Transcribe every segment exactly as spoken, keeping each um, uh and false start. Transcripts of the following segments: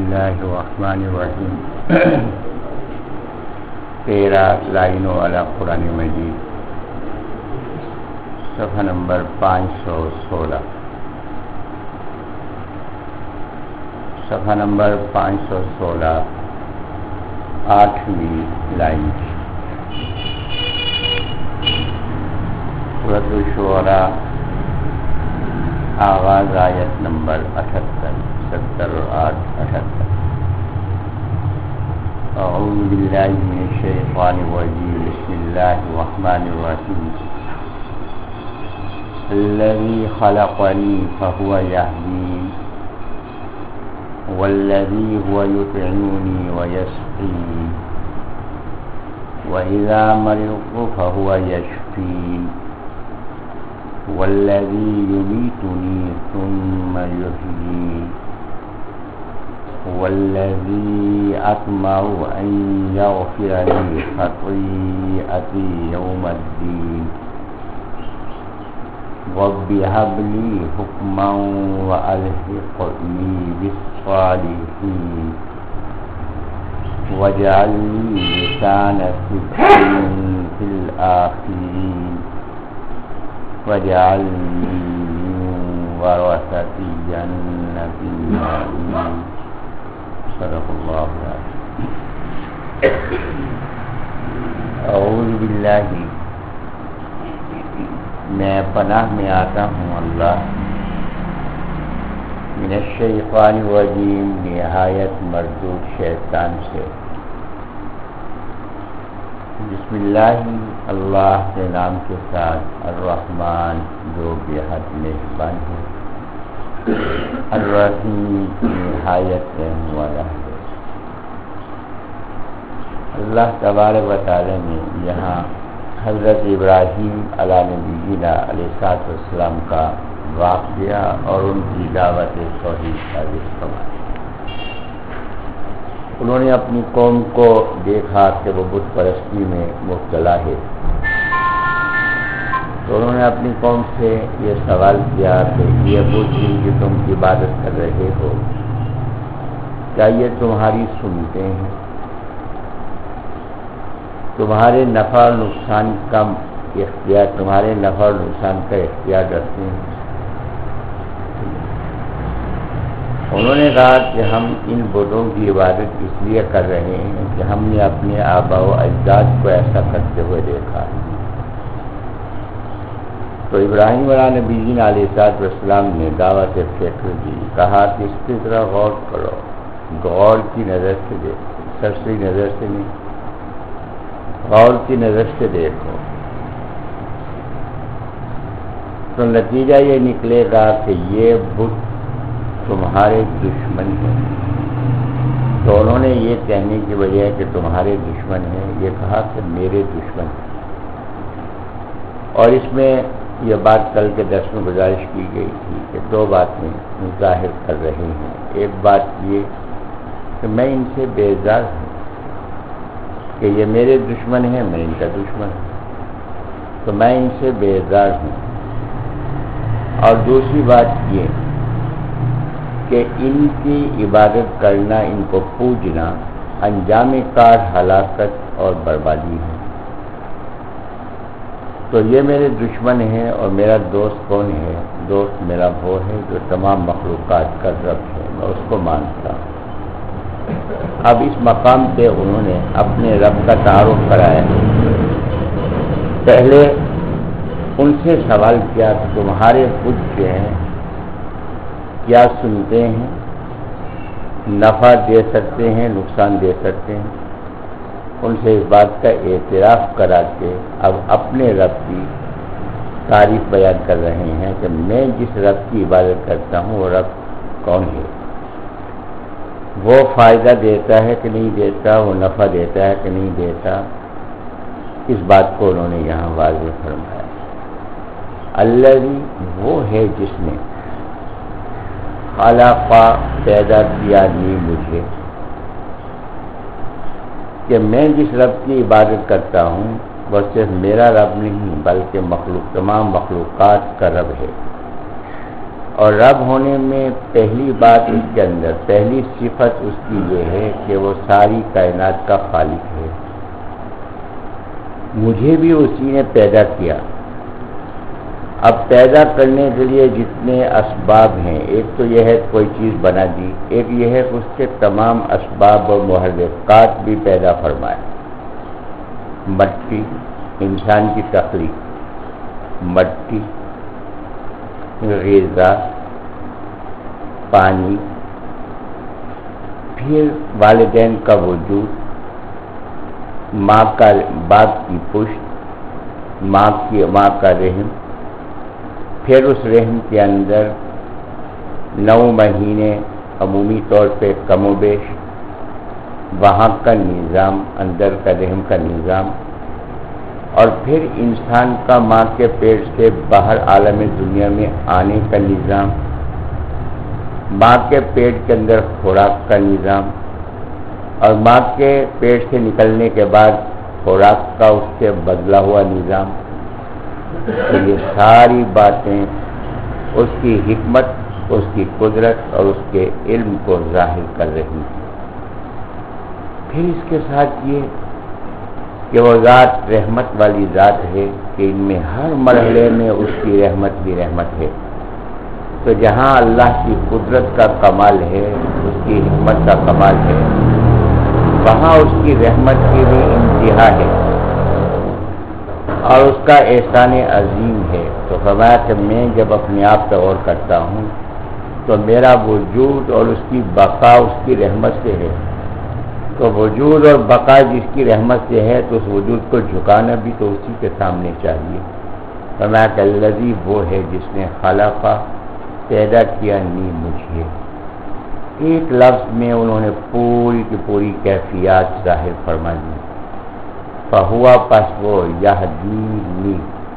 اللہ الرحمن الرحیم تیرہ لائنوں والا قرآن مجید صفحہ نمبر پانچ سو سولہ صفحہ نمبر پانچ سو سولہ آٹھویں لائن سورۃ الشعراء آغاز آیت نمبر اٹھہتر ستر اور آٹھ اٹھہتر اعوذ باللہ من الشیطان الرجیم بسم اللہ الرحمن الرحیم الذی خلقنی فهو یهدین والذی هو یطعمنی ویسقین وإذا مرضت فهو یشفین والذی یمیتنی ثم یحیین والذی اطمع ان یغفر لی خطیئتی یوم الدین رب هب لی حکما والحقنی بالصالحین واجعل لی لسان صدق فی الآخرین واجعلنی من ورثة جنة النعیم صدق اللہ العظیم. اعوذ باللہ میں پناہ میں آتا ہوں اللہ من الشیطان الرجیم نہایت مردود شیطان سے. بسم اللہ اللہ کے نام کے ساتھ الرحمن جو بے حد مہربان ہے الرحیم نہایت رحم والا ہے. اللہ تبارک و تعالی نے یہاں حضرت ابراہیم علیہ نبینا علیہ الصلوۃ والسلام کا واقعہ اور ان کی دعوت توحید کا ذکر فرمایا. انہوں نے اپنی قوم کو دیکھا کہ وہ بت پرستی میں مبتلا ہے تو انہوں نے اپنی قوم سے یہ سوال کیا کہ یہ بت جن کی تم عبادت کر رہے ہو کیا یہ تمہاری سنتے ہیں، تمہارے نفع اور نقصان کا اختیار تمہارے نفع اور نقصان کا اختیار رکھتے ہیں؟ انہوں نے کہا کہ ہم ان بتوں کی عبادت اس لیے کر رہے ہیں کہ ہم نے اپنے آباء و اجداد کو ایسا کرتے ہوئے دیکھا. تو ابراہیم علیہ نبی علیہ الصلوۃ والسلام نے دعوت فکر دی، کہا کہ اس کی طرح غور کرو، غور کی نظر سے دیکھو، سرسری نظر سے نہیں، غور کی نظر سے دیکھو. تو نتیجہ یہ نکلے گا کہ یہ بت تمہارے دشمن ہیں. تو انہوں نے یہ کہنے کی وجہ ہے کہ تمہارے دشمن ہیں، یہ کہا کہ میرے دشمن ہیں. اور اس میں یہ بات کل کے درس میں گزارش کی گئی تھی کہ دو باتیں ظاہر کر رہے ہیں. ایک بات یہ کہ میں ان سے بیزار ہوں کہ یہ میرے دشمن ہیں، میں ان کا دشمن ہوں، تو میں ان سے بیزار ہوں. اور دوسری بات یہ کہ ان کی عبادت کرنا، ان کو پوجنا انجام کار ہلاکت اور بربادی ہے. تو یہ میرے دشمن ہیں اور میرا دوست کون ہے؟ دوست میرا وہ ہے جو تمام مخلوقات کا رب ہے، میں اس کو مانتا ہوں. اب اس مقام پہ انہوں نے اپنے رب کا تعارف کرایا. پہلے ان سے سوال کیا کہ تمہارے بت جو ہیں کیا سنتے ہیں، نفع دے سکتے ہیں، نقصان دے سکتے ہیں؟ ان سے اس بات کا اعتراف کرا کے اب اپنے رب کی تعریف بیان کر رہے ہیں کہ میں جس رب کی عبادت کرتا ہوں وہ رب کون ہے، وہ فائدہ دیتا ہے کہ نہیں دیتا، وہ نفع دیتا ہے کہ نہیں دیتا. اس بات کو انہوں نے یہاں واضح فرمایا. الذی وہ ہے جس نے خلقا پیدا کیا لی مجھے، کہ میں جس رب کی عبادت کرتا ہوں وہ صرف میرا رب نہیں بلکہ مخلوق تمام مخلوقات کا رب ہے. اور رب ہونے میں پہلی بات اس کے اندر، پہلی صفت اس کی یہ ہے کہ وہ ساری کائنات کا خالق ہے۔ مجھے بھی اسی نے پیدا کیا۔ اب پیدا کرنے کے لیے جتنے اسباب ہیں، ایک تو یہ ہے کوئی چیز بنا دی، ایک یہ ہے کہ اس کے تمام اسباب اور محرکات بھی پیدا فرمائے۔ مٹی، انسان کی تخلیق، مٹی، غذا، پانی، پھر والدین کا وجود، ماں کا باپ کی پشت، ماں کی ماں کا رحم، پھر اس رحم کے اندر نو مہینے عمومی طور پہ کم و بیش، وہاں کا نظام، اندر کا رحم کا نظام، اور پھر انسان کا ماں کے پیٹ سے باہر عالم دنیا میں آنے کا نظام، ماں کے پیٹ کے اندر خوراک کا نظام، اور ماں کے پیٹ سے نکلنے کے بعد خوراک کا اس سے بدلا ہوا نظام۔ تو یہ ساری باتیں اس کی حکمت، اس کی قدرت اور اس کے علم کو ظاہر کر رہی ہیں۔ پھر اس کے ساتھ یہ کہ وہ ذات رحمت والی ذات ہے کہ ان میں ہر مرحلے میں اس کی رحمت بھی رحمت ہے۔ تو جہاں اللہ کی قدرت کا کمال ہے، اس کی حکمت کا کمال ہے، وہاں اس کی رحمت کی بھی انتہا ہے اور اس کا احسان عظیم ہے۔ تو فرمایا کہ میں جب اپنے آپ پہ غور کرتا ہوں تو میرا وجود اور اس کی بقا اس کی رحمت سے ہے۔ تو وجود اور بقا جس کی رحمت سے ہے تو اس وجود کو جھکانا بھی تو اسی کے سامنے چاہیے۔ فرمایا کہ الذی وہ ہے جس نے خلقہ پیدا کیا نی مجھے۔ ایک لفظ میں انہوں نے پوری کی پوری کیفیات ظاہر فرما دی۔ فہوا پس وہ یہدینی،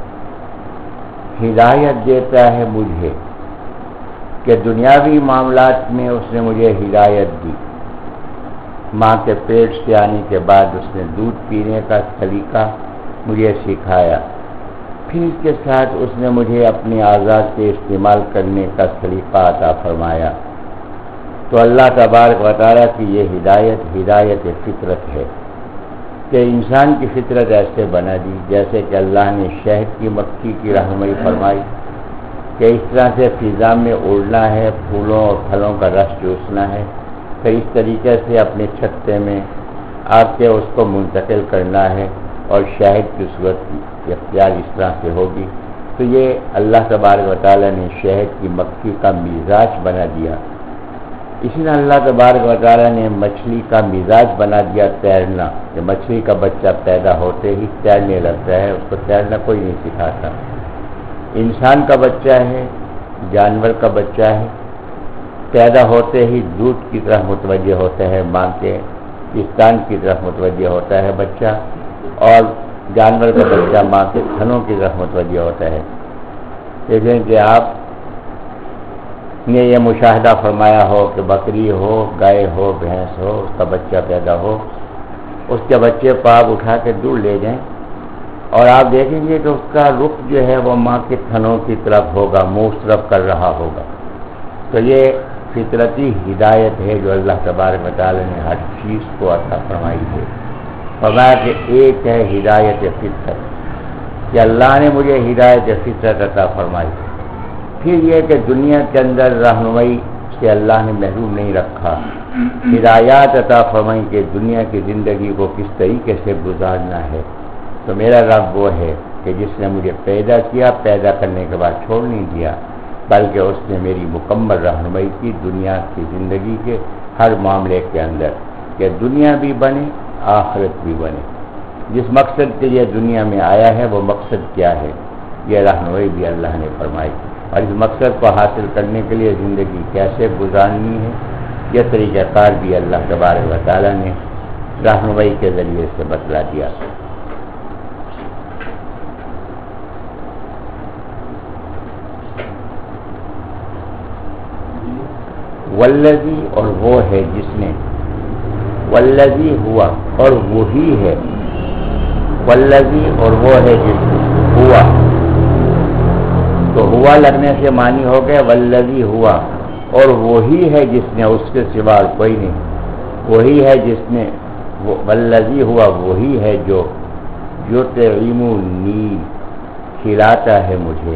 ہدایت دیتا ہے مجھے، کہ دنیاوی معاملات میں اس نے مجھے ہدایت دی۔ ماں کے پیٹ سے آنے کے بعد اس نے دودھ پینے کا طریقہ مجھے سکھایا، پھر اس کے ساتھ اس نے مجھے اپنے اعضاء سے استعمال کرنے کا طریقہ عطا فرمایا۔ تو اللہ تبارک و تعالیٰ کی یہ ہدایت ہدایت فطرت ہے کہ انسان کی فطرت ایسے بنا دی جیسے کہ اللہ نے شہد کی مکھی کی رہنمائی فرمائی کہ اس طرح سے فضا میں اڑنا ہے، پھولوں اور پھلوں کا رس چوسنا ہے، پھر اس طریقے سے اپنے چھتے میں آ کے اس کو منتقل کرنا ہے اور شہد کی صورت اختیار اس طرح سے ہوگی۔ تو یہ اللہ تبارک و تعالیٰ نے شہد کی مکھی کا مزاج بنا دیا۔ اسی طرح اللہ تبارک و تعالیٰ نے مچھلی کا مزاج بنا دیا تیرنا، کہ مچھلی کا بچہ پیدا ہوتے ہی تیرنے لگتا ہے، اس کو تیرنا کوئی نہیں سکھاتا۔ انسان کا بچہ ہے، جانور کا بچہ ہے، پیدا ہوتے ہی دودھ کی طرف متوجہ ہوتا ہے، ماں کے استان کی طرف متوجہ ہوتا ہے بچہ، اور جانور کا بچہ ماں کے تھنوں کی طرف متوجہ ہوتا ہے۔ دیکھیں کہ آپ نے یہ مشاہدہ فرمایا ہو کہ بکری ہو، گائے ہو، بھینس ہو، اس کا بچہ پیدا ہو، اس کے بچے کو آپ اٹھا کے دور لے جائیں اور آپ دیکھیں گے کہ اس کا رخ جو ہے وہ ماں کے تھنوں کی طرف ہوگا، منہ اس طرف کر رہا ہوگا۔ تو یہ فطرتی ہدایت ہے جو اللہ تبارک و تعالیٰ نے ہر چیز کو عطا فرمائی ہے۔ فرمایا کہ ایک ہے ہدایت فطرت، کہ اللہ نے مجھے ہدایت فطرت عطا فرمائی۔ پھر یہ کہ دنیا کے اندر رہنمائی سے اللہ نے محروم نہیں رکھا، ہدایات عطا فرمائی کہ دنیا کی زندگی کو کس طریقے سے گزارنا ہے۔ تو میرا رب وہ ہے کہ جس نے مجھے پیدا کیا، پیدا کرنے کے بعد چھوڑ نہیں دیا، بلکہ اس نے میری مکمل رہنمائی کی دنیا کی زندگی کے ہر معاملے کے اندر، کہ دنیا بھی بنے، آخرت بھی بنے۔ جس مقصد کے لیے دنیا میں آیا ہے وہ مقصد کیا ہے، یہ رہنمائی بھی اللہ نے فرمائی، اور اس مقصد کو حاصل کرنے کے لیے زندگی کیسے گزارنی ہے یہ طریقہ کار بھی اللہ تبارک و تعالیٰ نے رہنمائی کے ذریعے سے بتلا دیا۔ والذی، اور وہ ہے جس نے، والذی ہوا، اور وہی ہے، والذی، اور وہ ہے جس نے، ہوا تو ہوا لگنے سے معنی ہو گئے والذی ہوا، اور وہی ہے جس نے، اس کے سوا کوئی نہیں، وہی ہے جس نے، والذی ہوا وہی ہے جو یطعمنی کھلاتا ہے مجھے،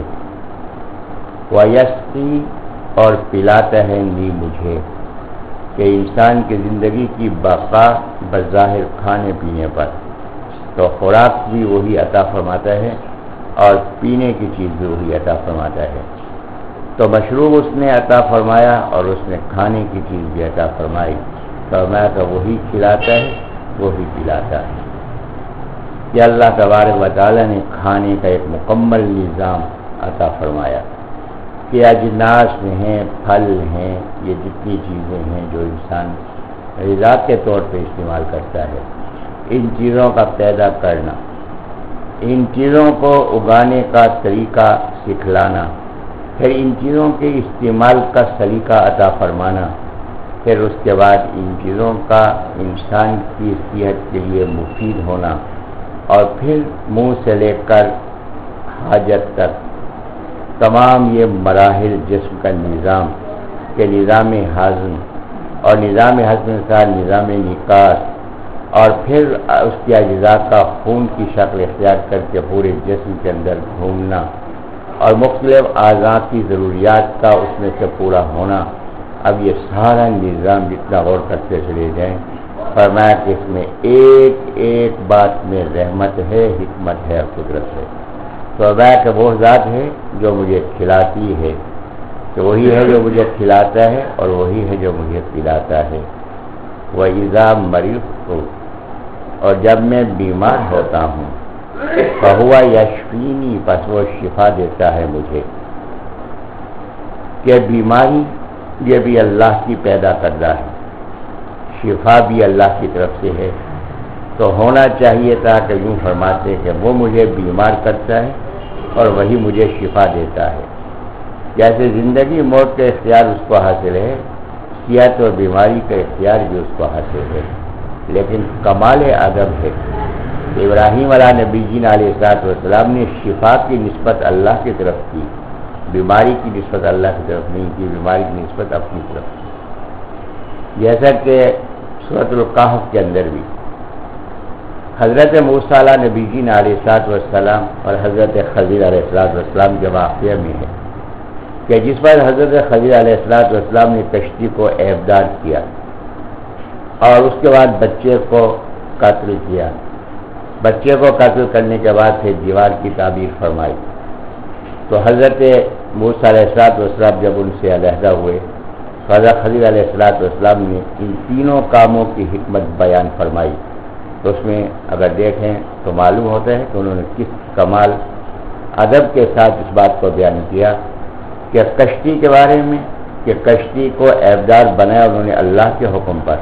ویسقی اور پلاتا ہے نی مجھے، کہ انسان کی زندگی کی بقا بظاہر کھانے پینے پر، تو خوراک بھی وہی عطا فرماتا ہے اور پینے کی چیز بھی وہی عطا فرماتا ہے، تو مشروب اس نے عطا فرمایا اور اس نے کھانے کی چیز بھی عطا فرمائی، فرمایا کہ وہی کھلاتا ہے وہی پلاتا ہے۔ کہ اللہ تبارک و تعالیٰ نے کھانے کا ایک مکمل نظام عطا فرمایا کہ اجناس ہیں، پھل ہیں، یہ جتنی چیزیں ہیں جو انسان غذا کے طور پہ استعمال کرتا ہے، ان چیزوں کا پیدا کرنا، ان چیزوں کو اگانے کا طریقہ سکھلانا، پھر ان چیزوں کے استعمال کا سلیقہ عطا فرمانا، پھر اس کے بعد ان چیزوں کا انسان کی صحت کے لیے مفید ہونا، اور پھر منہ سے لے کر حاجت تک تمام یہ مراحل جسم کا نظام کہ نظام ہضم، اور نظام ہضم کے ساتھ نظام نکاس، اور پھر اس کی اجزاء کا خون کی شکل اختیار کر کے پورے جسم کے اندر گھومنا، اور مختلف اعضاء کی ضروریات کا اس میں سے پورا ہونا، اب یہ سارا نظام جتنا غور کرتے چلے جائیں، فرمایا کہ اس میں ایک ایک بات میں رحمت ہے، حکمت ہے اور قدرت ہے۔ تو فرمایا کہ وہ ذات ہے جو مجھے کھلاتی ہے، کہ وہی ہے جو مجھے کھلاتا ہے اور وہی ہے جو مجھے پلاتا ہے۔ وَإِذَا مَرِضْتُ، اور جب میں بیمار ہوتا ہوں، فَهُوَ يَشْفِينِي، پس وہ شفا دیتا ہے مجھے، کہ بیماری یہ بھی اللہ کی پیدا کردہ ہے، شفا بھی اللہ کی طرف سے ہے، تو ہونا چاہیے تھا کہ یوں فرماتے کہ وہ مجھے بیمار کرتا ہے اور وہی مجھے شفا دیتا ہے۔ جیسے زندگی موت کا اختیار اس کو حاصل ہے، صحت اور بیماری کا اختیار بھی اس کو حاصل ہے، لیکن کمال ادب ہے ابراہیم علیہ نبی جین علیہ الصلوۃ والسلام نے شفا کی نسبت اللہ کی طرف کی، بیماری کی نسبت اللہ کی طرف نہیں کی، بیماری کی نسبت اپنی طرف کی۔ جیسا کہ سورۃ الکہف کے اندر بھی حضرت موسیٰ علیہ نبی جین علیہ الصلوۃ والسلام اور حضرت خضر علیہ الصلوۃ والسلام کے واقعہ میں ہے کہ جس پر حضرت خضر علیہ الصلوۃ والسلام نے کشتی کو عیبدار کیا اور اس کے بعد بچے کو قتل کیا، بچے کو قتل کرنے کے بعد پھر دیوار کی تعبیر فرمائی، تو حضرت موسیٰ علیہ الصلوۃ والسلام جب ان سے علیحدہ ہوئے، حضرت خضر علیہ الصلوۃ والسلام نے ان تینوں کاموں کی حکمت بیان فرمائی، تو اس میں اگر دیکھیں تو معلوم ہوتا ہے کہ انہوں نے کس کمال ادب کے ساتھ اس بات کو بیان کیا کہ کشتی کے بارے میں، کہ کشتی کو عیبدار بنایا انہوں نے اللہ کے حکم پر،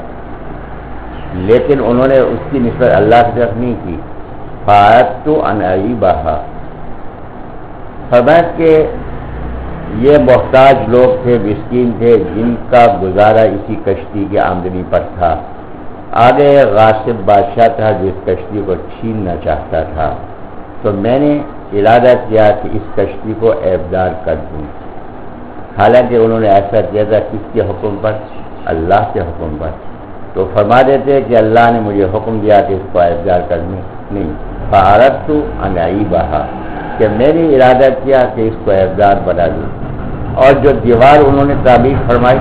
لیکن انہوں نے اس کی نسبت اللہ کی طرف نہیں کی۔ فَأَرَدْتُ أَنْ أَعِيبَهَا، فرمایا کہ یہ محتاج لوگ تھے، مسکین تھے، جن کا گزارا اسی کشتی کی آمدنی پر تھا، آگے غاصب بادشاہ تھا جو اس کشتی کو چھیننا چاہتا تھا، تو میں نے ارادہ کیا کہ اس کشتی کو عیبدار کر دوں، حالانکہ انہوں نے ایسا کیا تھا کس کے حکم پر؟ اللہ کے حکم پر، تو فرما دیتے کہ اللہ نے مجھے حکم دیا کہ اس کو عیبدار کرنے نہیں، فَأَرَدْتُ أَنْ أَعِيبَهَا، کہ میں نے ارادہ کیا کہ اس کو عیبدار بنا دوں۔ اور جو دیوار انہوں نے تعمیر فرمائی،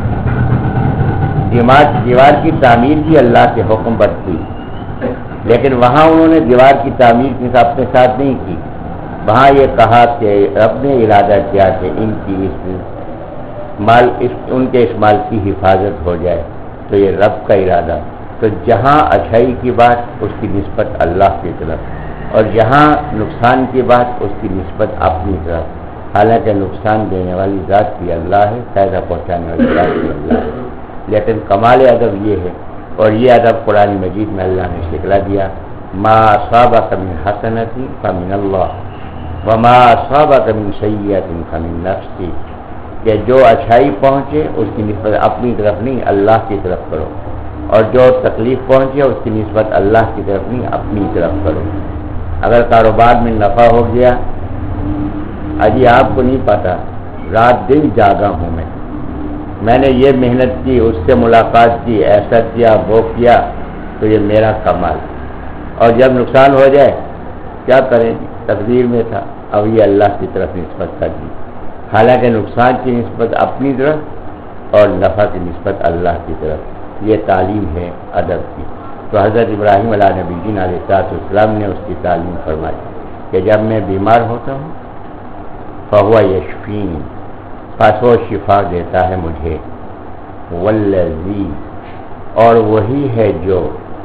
دیوار کی تعمیر بھی اللہ کے حکم پر تھی، لیکن وہاں انہوں نے دیوار کی تعمیر کے اپنے ساتھ نہیں کی، وہاں یہ کہا کہ رب نے ارادہ کیا کہ ان کی اس مال اس ان کے اس مال کی حفاظت ہو جائے، تو یہ رب کا ارادہ، تو جہاں اچھائی کی بات اس کی نسبت اللہ کی طرف، اور جہاں نقصان کی بات اس کی نسبت اپنی طرف، حالانکہ نقصان دینے والی ذات بھی اللہ ہے، فائدہ پہنچانے والی ذات بھی اللہ ہے، لیکن کمال ادب یہ ہے، اور یہ ادب قرآن مجید میں اللہ نے سکھلا دیا، ما اصابک من حسنۃ فمن اللہ وما اصابک من سیئۃ فمن نفسک، کہ جو اچھائی پہنچے اس کی نسبت اپنی طرف نہیں اللہ کی طرف کرو، اور جو تکلیف پہنچے اس کی نسبت اللہ کی طرف نہیں اپنی طرف کرو۔ اگر کاروبار میں نفع ہو گیا اجی آپ کو نہیں پتا، رات دن جاگا ہوں میں میں نے یہ محنت کی، اس سے ملاقات کی، ایسا کیا، وہ کیا، تو یہ میرا کمال۔ اور جب نقصان ہو جائے کیا کریں، تقدیر میں تھا، اب یہ اللہ کی طرف نسبت کر دی، حالانکہ نقصان کی نسبت اپنی طرف اور نفع کی نسبت اللہ کی طرف۔ یہ تعلیم ہے ادب کی۔ تو حضرت ابراہیم علیہ نبی جین علیہ السلام نے اس کی تعلیم فرمائی کہ جب میں بیمار ہوتا ہوں فہو یشفین، پس وہ شفا دیتا ہے مجھے، والذی، اور وہی ہے جو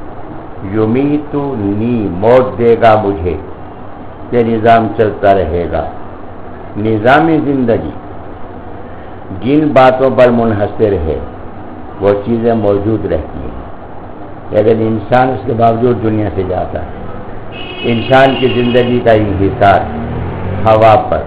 یمیتنی، موت دے گا مجھے، یہ نظام چلتا رہے گا۔ نظام زندگی جن باتوں پر منحصر ہے وہ چیزیں موجود رہتی ہیں، لیکن انسان اس کے باوجود دنیا سے جاتا ہے۔ انسان کی زندگی کا انحصار ہوا پر،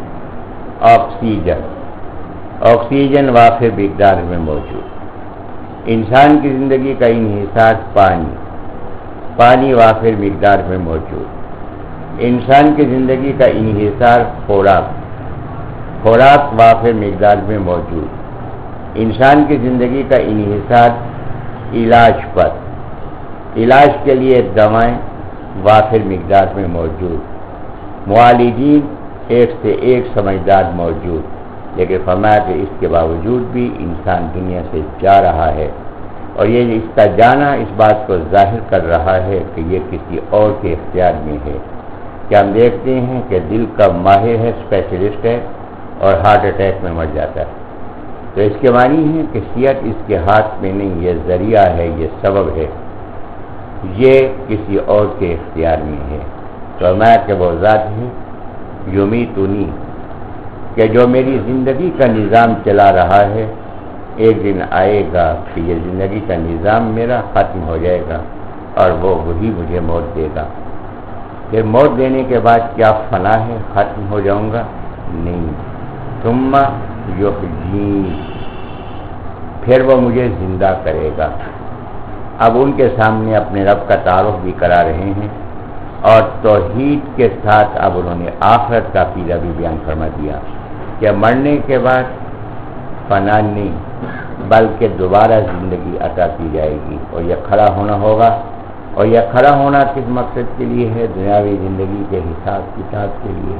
آکسیجن آکسیجن وافر مقدار میں موجود۔ انسان کی زندگی کا انحصار پانی پانی وافر مقدار میں موجود۔ انسان کی زندگی کا انحصار خوراک خوراک وافر مقدار میں موجود۔ انسان کی زندگی کا انحصار علاج پر علاج کے لیے دوائیں وافر مقدار میں موجود۔ معالجین ایک سے ایک سمجھدار موجود، لیکن فرمایا کہ اس کے باوجود بھی انسان دنیا سے جا رہا ہے، اور یہ اس کا جانا اس بات کو ظاہر کر رہا ہے کہ یہ کسی اور کے اختیار میں ہے۔ کہ ہم دیکھتے ہیں کہ دل کا ماہر ہے، اسپیشلسٹ ہے، اور ہارٹ اٹیک میں مر جاتا ہے، تو اس کے معنی ہے کہ صحت اس کے ہاتھ میں نہیں، یہ ذریعہ ہے، یہ سبب ہے، یہ کسی اور کے اختیار میں ہے۔ تو میں کہ وہ ذات ہے یمیتنی، کہ جو میری زندگی کا نظام چلا رہا ہے، ایک دن آئے گا کہ یہ زندگی کا نظام میرا ختم ہو جائے گا اور وہ وہی مجھے موت دے گا۔ پھر موت دینے کے بعد کیا فنا ہے، ختم ہو جاؤں گا؟ نہیں۔ ثم یحیین، پھر وہ مجھے زندہ کرے گا۔ اب ان کے سامنے اپنے رب کا تعارف بھی کرا رہے ہیں، اور توحید کے ساتھ اب انہوں نے آخرت کا عقیدہ بھی بیان فرما دیا کہ مرنے کے بعد فنا نہیں بلکہ دوبارہ زندگی عطا کی جائے گی، اور یہ کھڑا ہونا ہوگا۔ اور یہ کھڑا ہونا کس مقصد کے لیے ہے؟ دنیاوی زندگی کے حساب کتاب کے لیے۔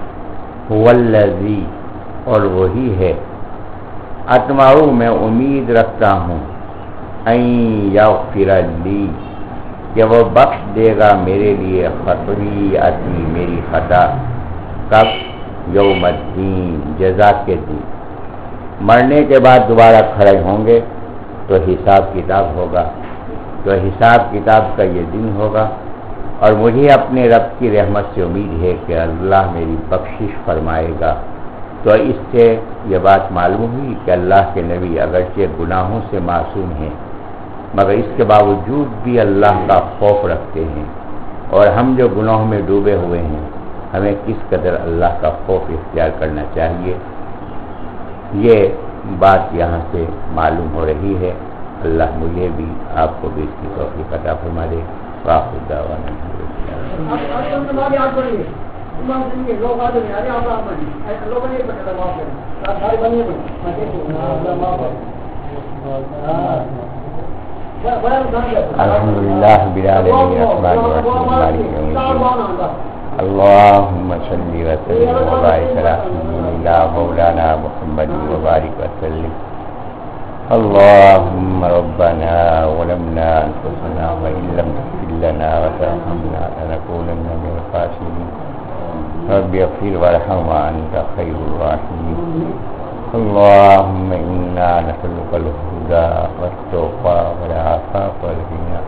والذی، اور وہی ہے، اطمعُ، میں امید رکھتا ہوں، ان یغفر لی، کہ وہ بخش دے گا میرے لیے خطیئتی، میری خطا۔ کب؟ یوم الدین، جزا کے دن۔ مرنے کے بعد دوبارہ کھڑے ہوں گے تو حساب کتاب ہوگا، تو حساب کتاب کا یہ دن ہوگا، اور مجھے اپنے رب کی رحمت سے امید ہے کہ اللہ میری بخشش فرمائے گا۔ تو اس سے یہ بات معلوم ہوئی کہ اللہ کے نبی اگرچہ گناہوں سے معصوم ہیں، مگر اس کے باوجود بھی اللہ کا خوف رکھتے ہیں، اور ہم جو گناہوں میں ڈوبے ہوئے ہیں ہمیں کس قدر اللہ کا خوف اختیار کرنا چاہیے، یہ بات یہاں سے معلوم ہو رہی ہے۔ اللہ مجھے بھی آپ کو بھی اس کی توفیق عطا فرما دے۔ وآخر دعوانا الحمد للہ رب العالمین الرحمن الرحیم مالک یوم الدین اللہم صلی وسلم وبارک علی سیدنا مولانا محمد وبارک وسلم اللہم ربنا ظلمنا انفسنا وإن لم تغفر لنا وترحمنا لنكونن من الخاسرين رب اغفر وارحم وأنت خير الراحمين اللهم إنا نسألك الهدى والتقى والعفاف والغنى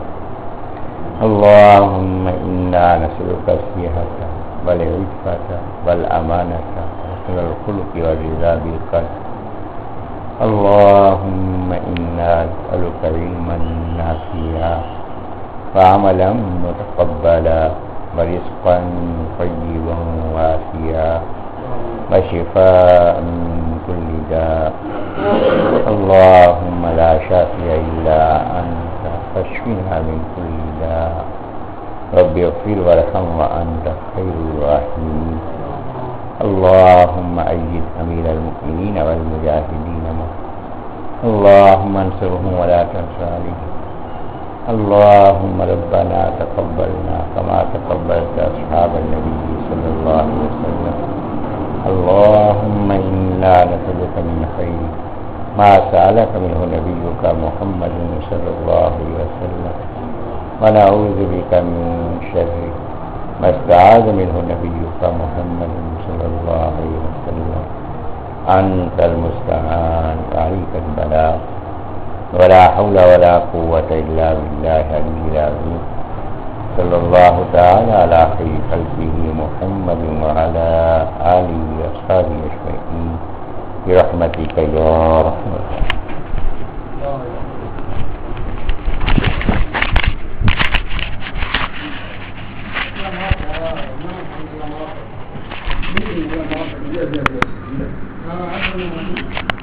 اللهم إنا نسألك الصحة والعفة والأمانة وحسن الخلق والرضا بالقدر اللهم إنا نسألك علما نافعا وعملا متقبلا ورزقا طيبا واسعا وشفاء من كل داء اللهم لا شافي إلا أنت فاشفنا من كل داء رب اغفر وارحم وأنت خير الراحمين اللهم أيد أمير المؤمنين والمجاهدين معه. اللهم انصرهم ولا تنصر عليهم. اللهم ربنا تقبلنا كما تقبلت أصحاب النبي صلى الله عليه وسلم. اللهم إنا نسألك من خير ما سألك منه نبيك محمد صلى الله عليه وسلم، ونعوذ بك من شر ما استعاذ منه نبيك محمد صلى الله عليه وسلم. أنت المستعان وعليك البلاغ، ولا حول ولا قوة إلا بالله العلي العظيم. صلى الله تعالى على خير خلقه محمد وعلى آله وأصحابه أجمعين برحمتك يا رحمة الله.